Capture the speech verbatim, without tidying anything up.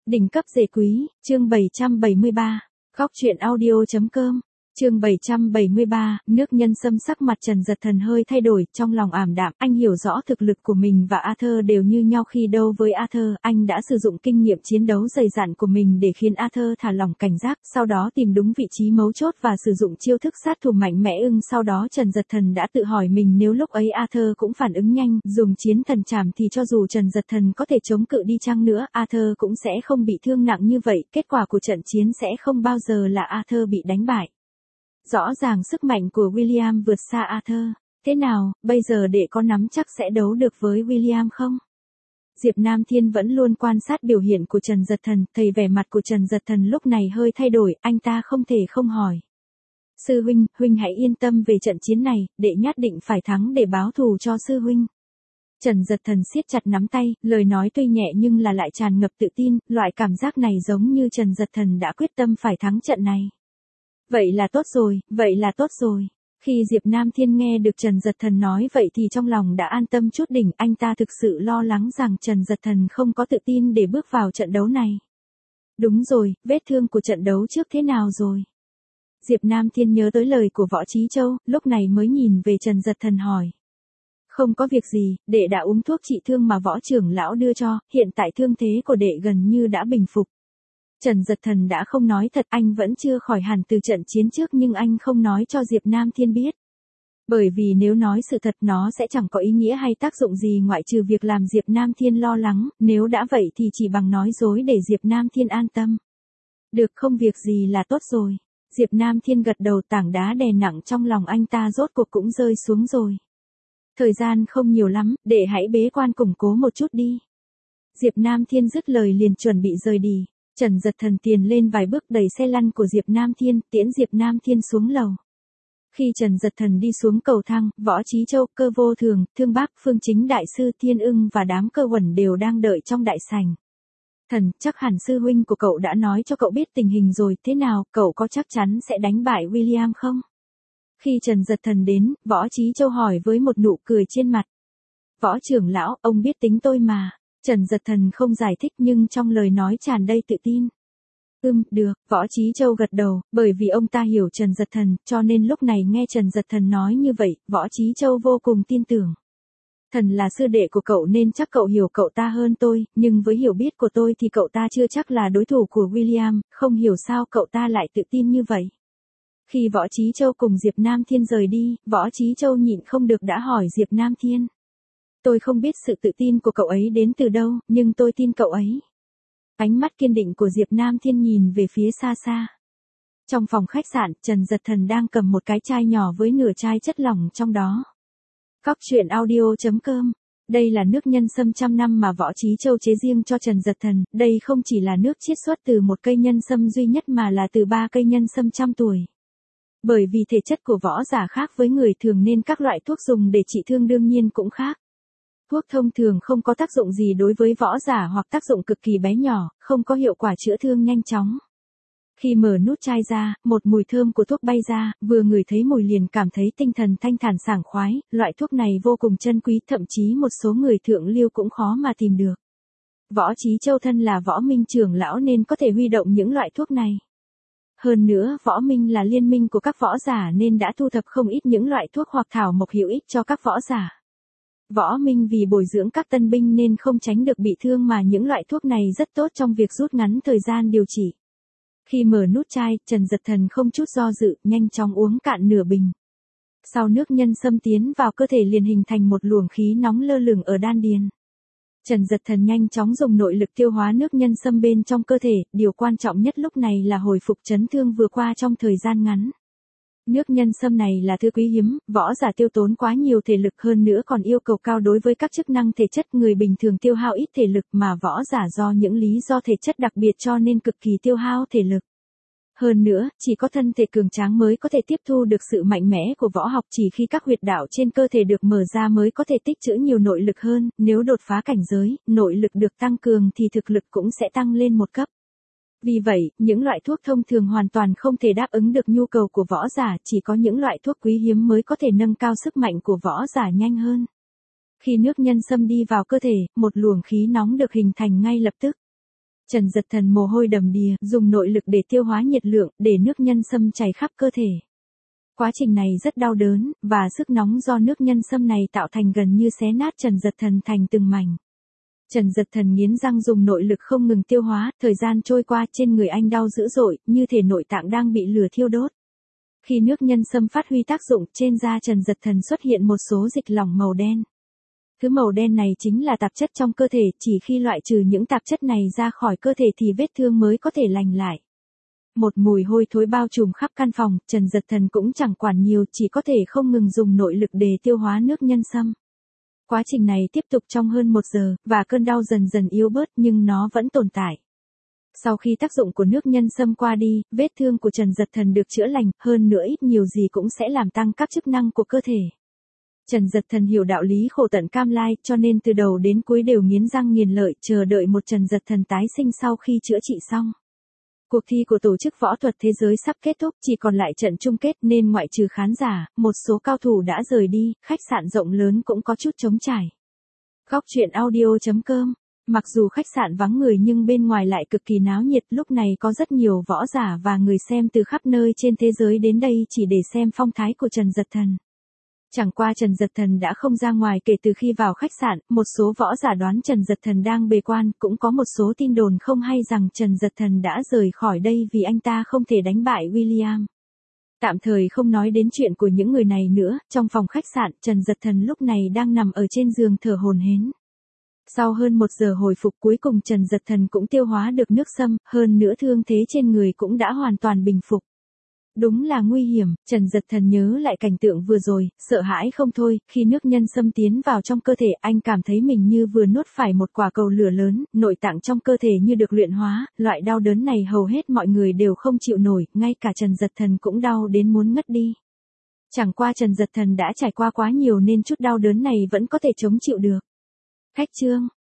Đỉnh cấp rể quý, chương bảy trăm bảy mươi ba, góc truyện audio.com, chương bảy trăm bảy mươi ba, nước nhân sâm sắc mặt Trần Dật Thần hơi thay đổi, trong lòng ảm đạm, anh hiểu rõ thực lực của mình và Arthur đều như nhau khi đấu với Arthur, anh đã sử dụng kinh nghiệm chiến đấu dày dặn của mình để khiến Arthur thả lỏng cảnh giác, sau đó tìm đúng vị trí mấu chốt và sử dụng chiêu thức sát thủ mạnh mẽ ưng. Sau đó Trần Dật Thần đã tự hỏi mình nếu lúc ấy Arthur cũng phản ứng nhanh, dùng chiến thần trảm thì cho dù Trần Dật Thần có thể chống cự đi chăng nữa, Arthur cũng sẽ không bị thương nặng như vậy, kết quả của trận chiến sẽ không bao giờ là Arthur bị đánh bại. Rõ ràng sức mạnh của William vượt xa Arthur. Thế nào, bây giờ đệ có nắm chắc sẽ đấu được với William không? Diệp Nam Thiên vẫn luôn quan sát biểu hiện của Trần Dật Thần, thấy vẻ mặt của Trần Dật Thần lúc này hơi thay đổi, anh ta không thể không hỏi. Sư huynh, huynh hãy yên tâm về trận chiến này, đệ nhất định phải thắng để báo thù cho sư huynh. Trần Dật Thần siết chặt nắm tay, lời nói tuy nhẹ nhưng là lại tràn ngập tự tin, loại cảm giác này giống như Trần Dật Thần đã quyết tâm phải thắng trận này. Vậy là tốt rồi, vậy là tốt rồi. Khi Diệp Nam Thiên nghe được Trần Dật Thần nói vậy thì trong lòng đã an tâm chút đỉnh, anh ta thực sự lo lắng rằng Trần Dật Thần không có tự tin để bước vào trận đấu này. Đúng rồi, vết thương của trận đấu trước thế nào rồi? Diệp Nam Thiên nhớ tới lời của Võ Chí Châu, lúc này mới nhìn về Trần Dật Thần hỏi. Không có việc gì, đệ đã uống thuốc trị thương mà Võ trưởng lão đưa cho, hiện tại thương thế của đệ gần như đã bình phục. Trần Dật Thần đã không nói thật, anh vẫn chưa khỏi hẳn từ trận chiến trước nhưng anh không nói cho Diệp Nam Thiên biết. Bởi vì nếu nói sự thật nó sẽ chẳng có ý nghĩa hay tác dụng gì ngoại trừ việc làm Diệp Nam Thiên lo lắng, nếu đã vậy thì chỉ bằng nói dối để Diệp Nam Thiên an tâm. Được, không việc gì là tốt rồi. Diệp Nam Thiên gật đầu, tảng đá đè nặng trong lòng anh ta rốt cuộc cũng rơi xuống rồi. Thời gian không nhiều lắm, để hãy bế quan củng cố một chút đi. Diệp Nam Thiên dứt lời liền chuẩn bị rời đi. Trần Dật Thần tiền lên vài bước đẩy xe lăn của Diệp Nam Thiên, tiễn Diệp Nam Thiên xuống lầu. Khi Trần Dật Thần đi xuống cầu thang, Võ Chí Châu, Cơ Vô Thường, Thương Bác, Phương Chính Đại Sư Thiên Ưng và đám cơ quẩn đều đang đợi trong đại sảnh. Thần, chắc hẳn sư huynh của cậu đã nói cho cậu biết tình hình rồi, thế nào, cậu có chắc chắn sẽ đánh bại William không? Khi Trần Dật Thần đến, Võ Chí Châu hỏi với một nụ cười trên mặt. Võ trưởng lão, ông biết tính tôi mà. Trần Dật Thần không giải thích nhưng trong lời nói tràn đầy tự tin. Ừm, được, Võ Chí Châu gật đầu, bởi vì ông ta hiểu Trần Dật Thần, cho nên lúc này nghe Trần Dật Thần nói như vậy, Võ Chí Châu vô cùng tin tưởng. Thần là sư đệ của cậu nên chắc cậu hiểu cậu ta hơn tôi, nhưng với hiểu biết của tôi thì cậu ta chưa chắc là đối thủ của William, không hiểu sao cậu ta lại tự tin như vậy. Khi Võ Chí Châu cùng Diệp Nam Thiên rời đi, Võ Chí Châu nhịn không được đã hỏi Diệp Nam Thiên. Tôi không biết sự tự tin của cậu ấy đến từ đâu, nhưng tôi tin cậu ấy. Ánh mắt kiên định của Diệp Nam Thiên nhìn về phía xa xa. Trong phòng khách sạn, Trần Dật Thần đang cầm một cái chai nhỏ với nửa chai chất lỏng trong đó. Góc truyện audio.com. Đây là nước nhân sâm trăm năm mà Võ Chí Châu chế riêng cho Trần Dật Thần, đây không chỉ là nước chiết xuất từ một cây nhân sâm duy nhất mà là từ ba cây nhân sâm trăm tuổi. Bởi vì thể chất của võ giả khác với người thường nên các loại thuốc dùng để trị thương đương nhiên cũng khác. Thuốc thông thường không có tác dụng gì đối với võ giả hoặc tác dụng cực kỳ bé nhỏ, không có hiệu quả chữa thương nhanh chóng. Khi mở nút chai ra, một mùi thơm của thuốc bay ra, vừa ngửi thấy mùi liền cảm thấy tinh thần thanh thản sảng khoái, loại thuốc này vô cùng chân quý, thậm chí một số người thượng lưu cũng khó mà tìm được. Võ Chí Châu thân là Võ Minh trưởng lão nên có thể huy động những loại thuốc này. Hơn nữa, Võ Minh là liên minh của các võ giả nên đã thu thập không ít những loại thuốc hoặc thảo mộc hữu ích cho các võ giả. Võ Minh vì bồi dưỡng các tân binh nên không tránh được bị thương mà những loại thuốc này rất tốt trong việc rút ngắn thời gian điều trị. Khi mở nút chai, Trần Dật Thần không chút do dự, nhanh chóng uống cạn nửa bình. Sau nước nhân sâm tiến vào cơ thể liền hình thành một luồng khí nóng lơ lửng ở đan điền. Trần Dật Thần nhanh chóng dùng nội lực tiêu hóa nước nhân sâm bên trong cơ thể, điều quan trọng nhất lúc này là hồi phục chấn thương vừa qua trong thời gian ngắn. Nước nhân sâm này là thứ quý hiếm, võ giả tiêu tốn quá nhiều thể lực hơn nữa còn yêu cầu cao đối với các chức năng thể chất, người bình thường tiêu hao ít thể lực mà võ giả do những lý do thể chất đặc biệt cho nên cực kỳ tiêu hao thể lực. Hơn nữa, chỉ có thân thể cường tráng mới có thể tiếp thu được sự mạnh mẽ của võ học, chỉ khi các huyệt đạo trên cơ thể được mở ra mới có thể tích trữ nhiều nội lực hơn, nếu đột phá cảnh giới, nội lực được tăng cường thì thực lực cũng sẽ tăng lên một cấp. Vì vậy, những loại thuốc thông thường hoàn toàn không thể đáp ứng được nhu cầu của võ giả, chỉ có những loại thuốc quý hiếm mới có thể nâng cao sức mạnh của võ giả nhanh hơn. Khi nước nhân sâm đi vào cơ thể, một luồng khí nóng được hình thành ngay lập tức. Trần Dật Thần mồ hôi đầm đìa, dùng nội lực để tiêu hóa nhiệt lượng, để nước nhân sâm chảy khắp cơ thể. Quá trình này rất đau đớn, và sức nóng do nước nhân sâm này tạo thành gần như xé nát Trần Dật Thần thành từng mảnh. Trần Dật Thần nghiến răng dùng nội lực không ngừng tiêu hóa, thời gian trôi qua trên người anh đau dữ dội, như thể nội tạng đang bị lửa thiêu đốt. Khi nước nhân sâm phát huy tác dụng, trên da Trần Dật Thần xuất hiện một số dịch lỏng màu đen. Thứ màu đen này chính là tạp chất trong cơ thể, chỉ khi loại trừ những tạp chất này ra khỏi cơ thể thì vết thương mới có thể lành lại. Một mùi hôi thối bao trùm khắp căn phòng, Trần Dật Thần cũng chẳng quản nhiều, chỉ có thể không ngừng dùng nội lực để tiêu hóa nước nhân sâm. Quá trình này tiếp tục trong hơn một giờ, và cơn đau dần dần yếu bớt nhưng nó vẫn tồn tại. Sau khi tác dụng của nước nhân sâm qua đi, vết thương của Trần Dật Thần được chữa lành, hơn nữa ít nhiều gì cũng sẽ làm tăng các chức năng của cơ thể. Trần Dật Thần hiểu đạo lý khổ tận cam lai, cho nên từ đầu đến cuối đều nghiến răng nghiền lợi, chờ đợi một Trần Dật Thần tái sinh sau khi chữa trị xong. Cuộc thi của Tổ chức Võ thuật Thế giới sắp kết thúc, chỉ còn lại trận chung kết nên ngoại trừ khán giả, một số cao thủ đã rời đi, khách sạn rộng lớn cũng có chút trống trải. Góc truyện audio chấm com. Mặc dù khách sạn vắng người nhưng bên ngoài lại cực kỳ náo nhiệt, lúc này có rất nhiều võ giả và người xem từ khắp nơi trên thế giới đến đây chỉ để xem phong thái của Trần Dật Thần. Chẳng qua Trần Dật Thần đã không ra ngoài kể từ khi vào khách sạn, một số võ giả đoán Trần Dật Thần đang bế quan, cũng có một số tin đồn không hay rằng Trần Dật Thần đã rời khỏi đây vì anh ta không thể đánh bại William. Tạm thời không nói đến chuyện của những người này nữa, trong phòng khách sạn, Trần Dật Thần lúc này đang nằm ở trên giường thở hổn hển. Sau hơn một giờ hồi phục cuối cùng Trần Dật Thần cũng tiêu hóa được nước sâm, hơn nữa thương thế trên người cũng đã hoàn toàn bình phục. Đúng là nguy hiểm, Trần Dật Thần nhớ lại cảnh tượng vừa rồi, sợ hãi không thôi, khi nước nhân sâm tiến vào trong cơ thể anh cảm thấy mình như vừa nuốt phải một quả cầu lửa lớn, nội tạng trong cơ thể như được luyện hóa, loại đau đớn này hầu hết mọi người đều không chịu nổi, ngay cả Trần Dật Thần cũng đau đến muốn ngất đi. Chẳng qua Trần Dật Thần đã trải qua quá nhiều nên chút đau đớn này vẫn có thể chống chịu được. Khách trương,